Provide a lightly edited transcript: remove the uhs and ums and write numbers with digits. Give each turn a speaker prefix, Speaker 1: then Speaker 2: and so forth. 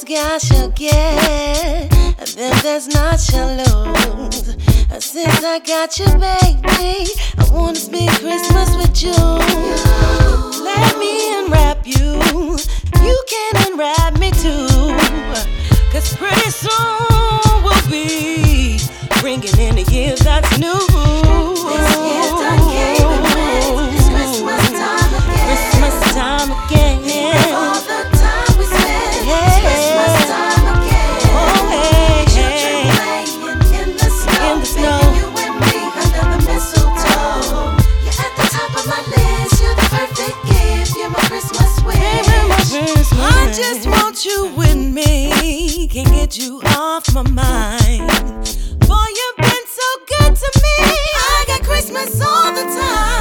Speaker 1: got your get, then there's not your lose. Since I got you, baby, I wanna spend Christmas with you. Let me unwrap you, you can unwrap me too. Cause pretty soon we'll be bringing in a year that's new.
Speaker 2: This year done came and went. It's Christmas time again.
Speaker 1: Christmas time again.
Speaker 2: Think of all the time we spent. It's Christmas time again.
Speaker 1: Oh, hey,
Speaker 2: Children playing in the snow. Baby, you and me under the mistletoe. You're at the top of my list. You're the perfect gift. You're my Christmas wish.
Speaker 1: I just want you with me. Can't get you off my mind. Boy, you've been so good to me. I got Christmas all the time.